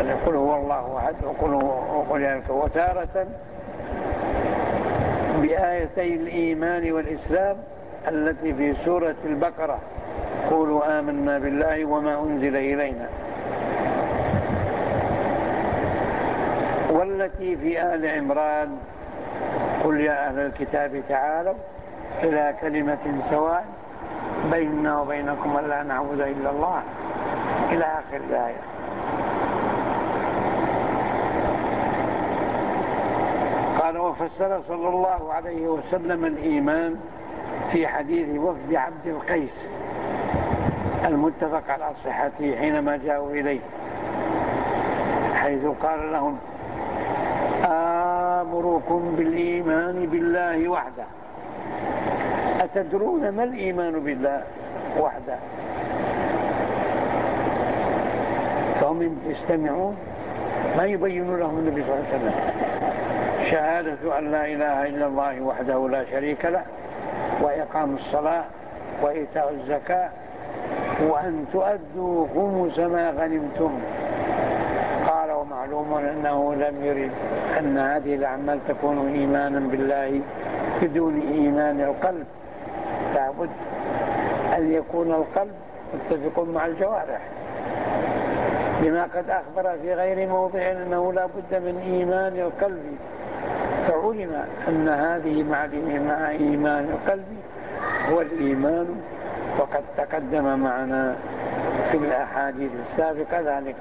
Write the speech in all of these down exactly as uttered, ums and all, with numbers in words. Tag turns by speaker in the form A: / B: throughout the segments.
A: قل هو الله أحد وقل يا الكافرون، وتارة بآيتي الإيمان والإسلام التي في سورة البقرة قولوا آمنا بالله وما أنزل إلينا، والتي في آل عمران قل يا أهل الكتاب تعالوا إلى كلمة سواء بيننا وبينكم ألا نعبد إلا الله إلى آخر الآية. قال وفسر صلى الله عليه وسلم الإيمان في حديث وفد عبد القيس المتفق على صحته حينما جاءوا إليه، حيث قال لهم آمركم بالإيمان بالله وحده، أتدرون ما الإيمان بالله وحده؟ فهم يستمعون ما يبين لهم النبي صلى الله عليه وسلم شهادة أن لا إله إلا الله وحده لا شريك له، وإقام الصلاة وإيتاء الزكاة، وأن تؤدوا خمس ما غنمتم. قال ومعلوم أنه لم يرد أن هذه الأعمال تكون إيمانا بالله بدون إيمان القلب، لابد أن يكون القلب متفق مع الجوارح، لما قد أخبر في غير موضع أنه لا بد من إيمان القلب، فعلم أن هذه مع إيمان القلب هو الإيمان، وقد تقدم معنا في الأحاديث السابقة ذلك.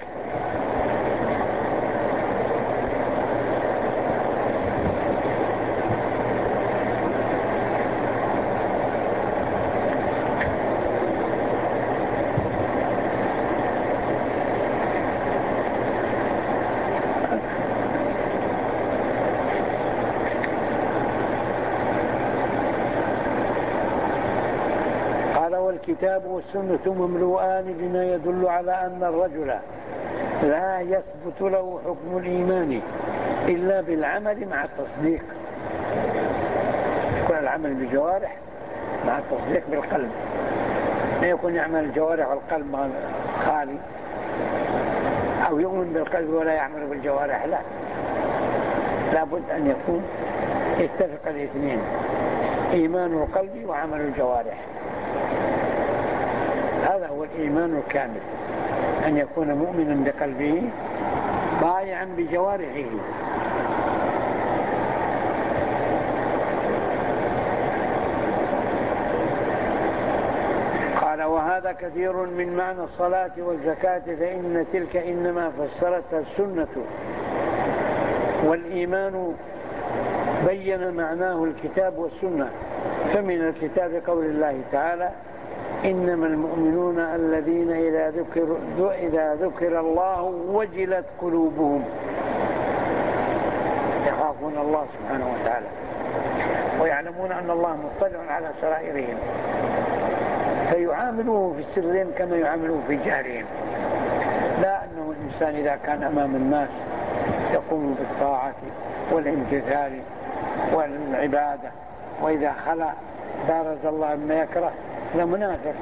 A: الكتاب والسنة مملوءان بما يدل على أن الرجل لا يثبت له حكم الإيمان إلا بالعمل مع التصديق، يكون العمل بالجوارح مع التصديق بالقلب، ما يكون يعمل الجوارح والقلب خالي، أو يؤمن بالقلب ولا يعمل بالجوارح، لا، لابد أن يكون يتفق الاثنين، إيمان القلب وعمل الجوارح. هذا هو الإيمان الكامل، أن يكون مؤمنا بقلبه ضائعا بجوارحه. قال وهذا كثير من معنى الصلاة والزكاة، فإن تلك إنما فسرتها السنة، والإيمان بين معناه الكتاب والسنة. فمن الكتاب قول الله تعالى إنما المؤمنون الذين إذا ذكر, إذا ذكر الله وجلت قلوبهم، يخافون الله سبحانه وتعالى ويعلمون أن الله مطلع على سرائرهم، فيعاملوه في السرين كما يعاملوه في جهرهم. لا أنه الإنسان إذا كان أمام الناس يقوم بالطاعة والامتثال والعبادة، وإذا خلى بارز الله ما يكره، لا، منافق.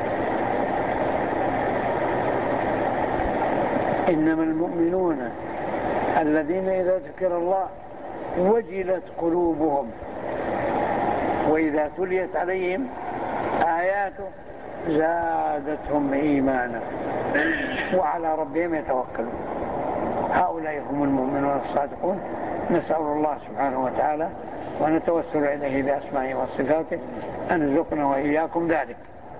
A: إنما المؤمنون الذين إذا ذكر الله وجلت قلوبهم وإذا تليت عليهم آياته زادتهم إيمانا وعلى ربهم يتوكلون. هؤلاء هم المؤمنون الصادقون. نسأل الله سبحانه وتعالى ونتوسل إليه بأسمائه وصفاته أن يرزقنا وإياكم ذلك.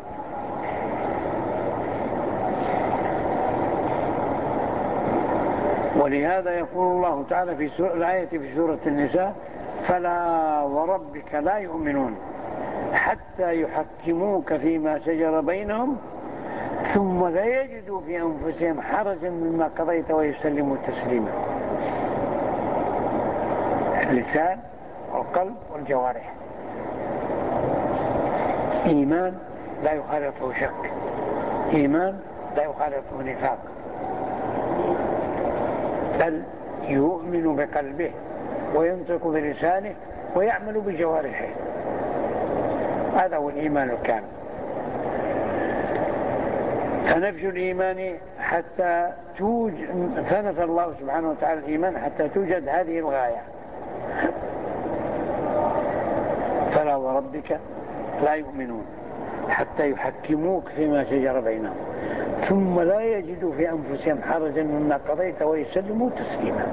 A: ولهذا يقول الله تعالى في الآية في سورة النساء فلا وربك لا يؤمنون حتى يحكموك فيما شجر بينهم ثم لا يجدوا في أنفسهم حرجا مما قضيت ويسلموا تسليما. اللسان والقلب والجوارح، إيمان لا يخالطه شك، إيمان لا يخالطه نفاق، بل يؤمن بقلبه وينطق بلسانه ويعمل بجوارحه. هذا هو الإيمان الكامل. فنفي الإيمان حتى توجد، فنفى الله سبحانه وتعالى الإيمان حتى توجد هذه الغاية. فلا وربك لا يؤمنون حتى يحكموك فيما شجر بينهم ثم لا يجدوا في أنفسهم حرجا مما قضيت ويسلموا تسليما.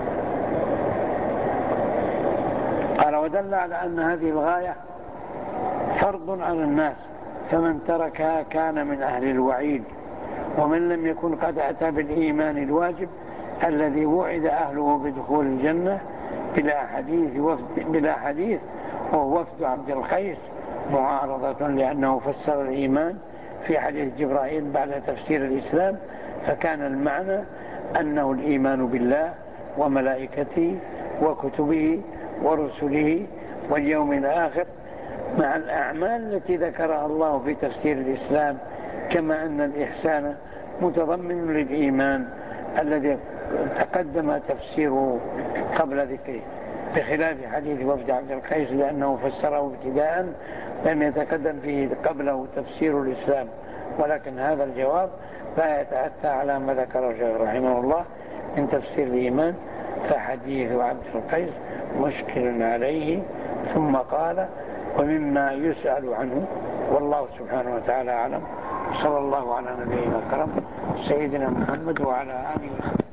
A: قال ودل على أن هذه الغاية فرض على الناس، فمن تركها كان من أهل الوعيد، ومن لم يكن قد أتى بالإيمان الواجب الذي وعد أهله بدخول الجنة بلا حديث, وفد بلا حديث وهو وفد عبد القيس، معارضة لأنه فسر الإيمان في حديث جبرائيل بعد تفسير الإسلام، فكان المعنى أنه الإيمان بالله وملائكته وكتبه ورسله واليوم الآخر مع الأعمال التي ذكرها الله في تفسير الإسلام، كما أن الإحسان متضمن للإيمان الذي تقدم تفسيره قبل ذكره، بخلاف حديث وفد عبد القيس لأنه فسره ابتداء لم يتقدم فيه قبله تفسير الإسلام. ولكن هذا الجواب لا يتأتى على ما ذكره الشيخ رحمه الله من تفسير الإيمان، فحديث عبد القيس مشكل عليه. ثم قال ومما يسأل عنه والله سبحانه وتعالى أعلم. صلى الله على نبينا الكريم سيدنا محمد وعلى آله وسلم.